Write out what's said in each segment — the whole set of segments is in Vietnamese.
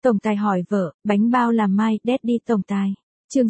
Tổng tài hỏi vợ, bánh bao làm mai, Daddy tổng tài. Chương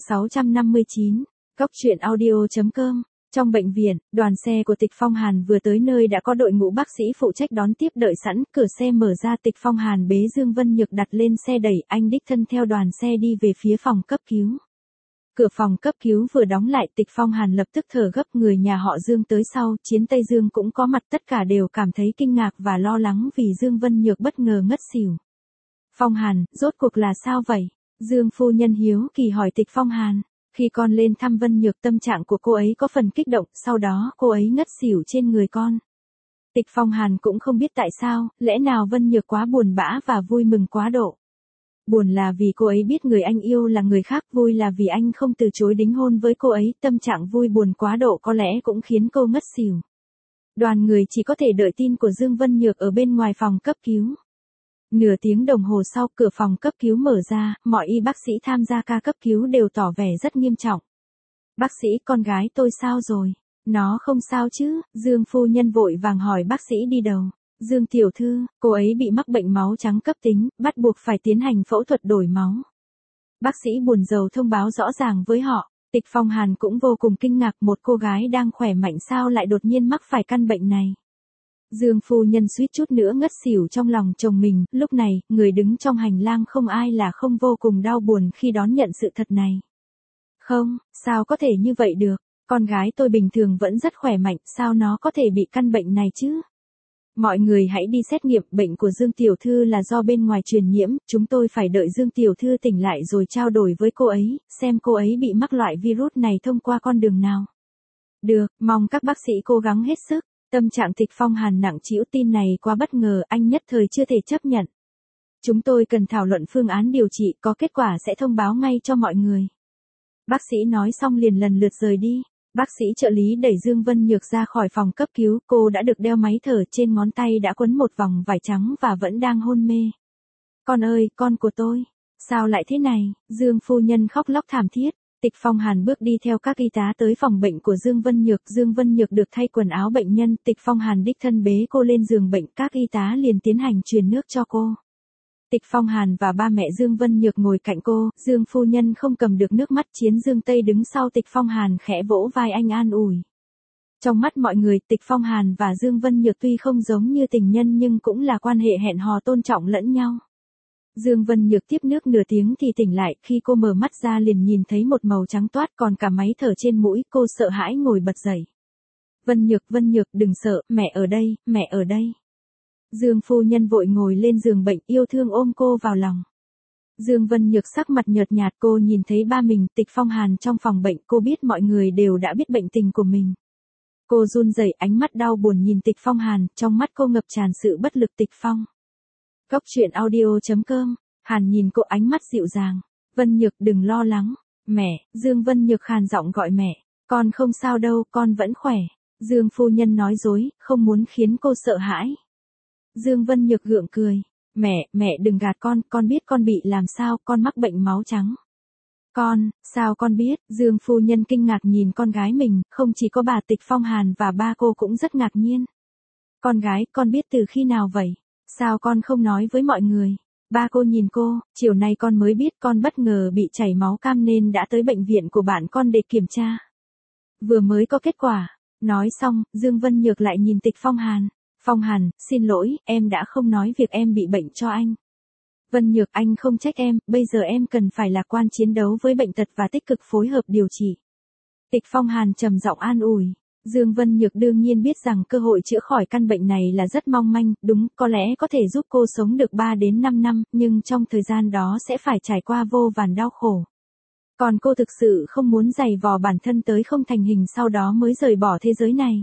659. Góc truyện audio.com. Trong bệnh viện, đoàn xe của Tịch Phong Hàn vừa tới nơi đã có đội ngũ bác sĩ phụ trách đón tiếp đợi sẵn, cửa xe mở ra, Tịch Phong Hàn bế Dương Vân Nhược đặt lên xe đẩy, anh đích thân theo đoàn xe đi về phía phòng cấp cứu. Cửa phòng cấp cứu vừa đóng lại, Tịch Phong Hàn lập tức thở gấp, người nhà họ Dương tới sau, Chiến Tây Dương cũng có mặt, tất cả đều cảm thấy kinh ngạc và lo lắng vì Dương Vân Nhược bất ngờ ngất xỉu. Phong Hàn, rốt cuộc là sao vậy? Dương phu nhân hiếu kỳ hỏi Tịch Phong Hàn. Khi con lên thăm Vân Nhược, tâm trạng của cô ấy có phần kích động, sau đó cô ấy ngất xỉu trên người con. Tịch Phong Hàn cũng không biết tại sao, lẽ nào Vân Nhược quá buồn bã và vui mừng quá độ. Buồn là vì cô ấy biết người anh yêu là người khác, vui là vì anh không từ chối đính hôn với cô ấy, tâm trạng vui buồn quá độ có lẽ cũng khiến cô ngất xỉu. Đoàn người chỉ có thể đợi tin của Dương Vân Nhược ở bên ngoài phòng cấp cứu. Nửa tiếng đồng hồ sau, cửa phòng cấp cứu mở ra, mọi y bác sĩ tham gia ca cấp cứu đều tỏ vẻ rất nghiêm trọng. Bác sĩ, con gái tôi sao rồi? Nó không sao chứ? Dương phu nhân vội vàng hỏi bác sĩ đi đầu. Dương tiểu thư, cô ấy bị mắc bệnh máu trắng cấp tính, bắt buộc phải tiến hành phẫu thuật đổi máu. Bác sĩ buồn rầu thông báo rõ ràng với họ. Tịch Phong Hàn cũng vô cùng kinh ngạc, một cô gái đang khỏe mạnh sao lại đột nhiên mắc phải căn bệnh này. Dương phu nhân suýt chút nữa ngất xỉu trong lòng chồng mình, lúc này, người đứng trong hành lang không ai là không vô cùng đau buồn khi đón nhận sự thật này. Không, sao có thể như vậy được, con gái tôi bình thường vẫn rất khỏe mạnh, sao nó có thể bị căn bệnh này chứ? Mọi người hãy đi xét nghiệm, bệnh của Dương tiểu thư là do bên ngoài truyền nhiễm, chúng tôi phải đợi Dương tiểu thư tỉnh lại rồi trao đổi với cô ấy, xem cô ấy bị mắc loại virus này thông qua con đường nào. Được, mong các bác sĩ cố gắng hết sức. Tâm trạng Tịch Phong Hàn nặng trĩu, tin này quá bất ngờ, anh nhất thời chưa thể chấp nhận. Chúng tôi cần thảo luận phương án điều trị, có kết quả sẽ thông báo ngay cho mọi người. Bác sĩ nói xong liền lần lượt rời đi. Bác sĩ trợ lý đẩy Dương Vân Nhược ra khỏi phòng cấp cứu, cô đã được đeo máy thở, trên ngón tay đã quấn một vòng vải trắng và vẫn đang hôn mê. Con ơi, con của tôi, sao lại thế này? Dương phu nhân khóc lóc thảm thiết. Tịch Phong Hàn bước đi theo các y tá tới phòng bệnh của Dương Vân Nhược. Dương Vân Nhược được thay quần áo bệnh nhân, Tịch Phong Hàn đích thân bế cô lên giường bệnh, các y tá liền tiến hành truyền nước cho cô. Tịch Phong Hàn và ba mẹ Dương Vân Nhược ngồi cạnh cô, Dương phu nhân không cầm được nước mắt, Chiến Dương Tây đứng sau Tịch Phong Hàn khẽ vỗ vai anh an ủi. Trong mắt mọi người, Tịch Phong Hàn và Dương Vân Nhược tuy không giống như tình nhân nhưng cũng là quan hệ hẹn hò tôn trọng lẫn nhau. Dương Vân Nhược tiếp nước nửa tiếng thì tỉnh lại, khi cô mở mắt ra liền nhìn thấy một màu trắng toát còn cả máy thở trên mũi, cô sợ hãi ngồi bật dậy. Vân Nhược, đừng sợ, mẹ ở đây, mẹ ở đây. Dương phu nhân vội ngồi lên giường bệnh, yêu thương ôm cô vào lòng. Dương Vân Nhược sắc mặt nhợt nhạt, cô nhìn thấy ba mình, Tịch Phong Hàn trong phòng bệnh, cô biết mọi người đều đã biết bệnh tình của mình. Cô run rẩy, ánh mắt đau buồn nhìn Tịch Phong Hàn, trong mắt cô ngập tràn sự bất lực. Tịch Phong. Góc truyện audio.com. Hàn nhìn cô, ánh mắt dịu dàng. Vân Nhược, đừng lo lắng. Mẹ, Dương Vân Nhược khàn giọng gọi mẹ. Con không sao đâu, con vẫn khỏe. Dương phu nhân nói dối, không muốn khiến cô sợ hãi. Dương Vân Nhược gượng cười. Mẹ đừng gạt con biết con bị làm sao, con mắc bệnh máu trắng. Con, sao con biết? Dương phu nhân kinh ngạc nhìn con gái mình, không chỉ có bà Tịch Phong Hàn và ba cô cũng rất ngạc nhiên. Con gái, con biết từ khi nào vậy? Sao con không nói với mọi người? Ba cô nhìn cô, chiều nay con mới biết, con bất ngờ bị chảy máu cam nên đã tới bệnh viện của bạn con để kiểm tra. Vừa mới có kết quả. Nói xong, Dương Vân Nhược lại nhìn Tịch Phong Hàn. Phong Hàn, xin lỗi, em đã không nói việc em bị bệnh cho anh. Vân Nhược, anh không trách em, bây giờ em cần phải lạc quan chiến đấu với bệnh tật và tích cực phối hợp điều trị. Tịch Phong Hàn trầm giọng an ủi. Dương Vân Nhược đương nhiên biết rằng cơ hội chữa khỏi căn bệnh này là rất mong manh, đúng, có lẽ có thể giúp cô sống được 3 đến 5 năm, nhưng trong thời gian đó sẽ phải trải qua vô vàn đau khổ. Còn cô thực sự không muốn giày vò bản thân tới không thành hình sau đó mới rời bỏ thế giới này.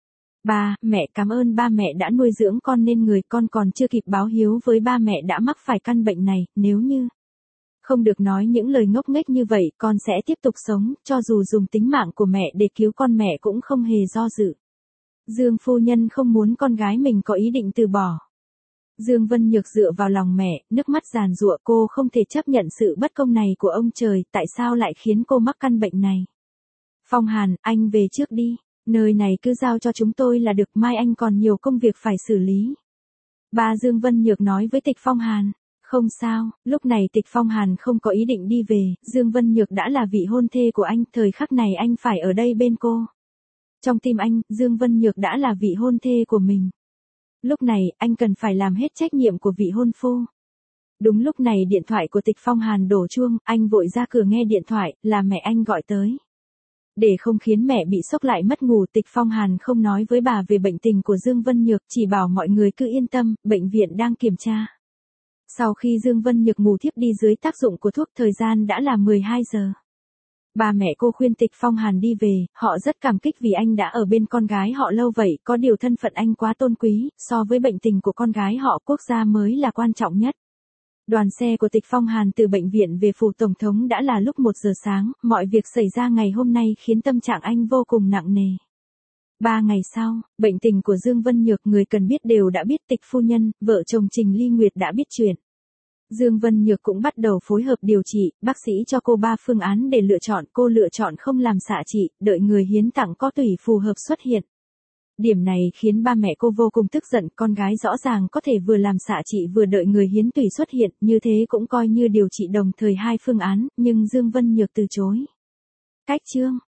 Ba, mẹ cảm ơn ba mẹ đã nuôi dưỡng con nên người, con còn chưa kịp báo hiếu với ba mẹ đã mắc phải căn bệnh này, nếu như không được nói những lời ngốc nghếch như vậy, con sẽ tiếp tục sống, cho dù dùng tính mạng của mẹ để cứu con mẹ cũng không hề do dự. Dương phu nhân không muốn con gái mình có ý định từ bỏ. Dương Vân Nhược dựa vào lòng mẹ, nước mắt giàn giụa, cô không thể chấp nhận sự bất công này của ông trời, tại sao lại khiến cô mắc căn bệnh này. Phong Hàn, anh về trước đi, nơi này cứ giao cho chúng tôi là được, mai anh còn nhiều công việc phải xử lý. Bà Dương Vân Nhược nói với Tịch Phong Hàn. Không sao, lúc này Tịch Phong Hàn không có ý định đi về, Dương Vân Nhược đã là vị hôn thê của anh, thời khắc này anh phải ở đây bên cô. Trong tim anh, Dương Vân Nhược đã là vị hôn thê của mình. Lúc này, anh cần phải làm hết trách nhiệm của vị hôn phu. Đúng lúc này điện thoại của Tịch Phong Hàn đổ chuông, anh vội ra cửa nghe điện thoại, là mẹ anh gọi tới. Để không khiến mẹ bị sốc lại mất ngủ, Tịch Phong Hàn không nói với bà về bệnh tình của Dương Vân Nhược, chỉ bảo mọi người cứ yên tâm, bệnh viện đang kiểm tra. Sau khi Dương Vân Nhược ngủ thiếp đi dưới tác dụng của thuốc, thời gian đã là 12 giờ. Ba mẹ cô khuyên Tịch Phong Hàn đi về, họ rất cảm kích vì anh đã ở bên con gái họ lâu vậy, có điều thân phận anh quá tôn quý, so với bệnh tình của con gái họ, quốc gia mới là quan trọng nhất. Đoàn xe của Tịch Phong Hàn từ bệnh viện về phủ tổng thống đã là lúc 1 giờ sáng, mọi việc xảy ra ngày hôm nay khiến tâm trạng anh vô cùng nặng nề. 3 ngày sau, bệnh tình của Dương Vân Nhược người cần biết đều đã biết, Tịch phu nhân, vợ chồng Trình Ly Nguyệt đã biết chuyện. Dương Vân Nhược cũng bắt đầu phối hợp điều trị, bác sĩ cho cô 3 phương án để lựa chọn, cô lựa chọn không làm xạ trị, đợi người hiến tặng có tủy phù hợp xuất hiện. Điểm này khiến ba mẹ cô vô cùng tức giận, con gái rõ ràng có thể vừa làm xạ trị vừa đợi người hiến tủy xuất hiện, như thế cũng coi như điều trị đồng thời 2 phương án, nhưng Dương Vân Nhược từ chối. Cách chương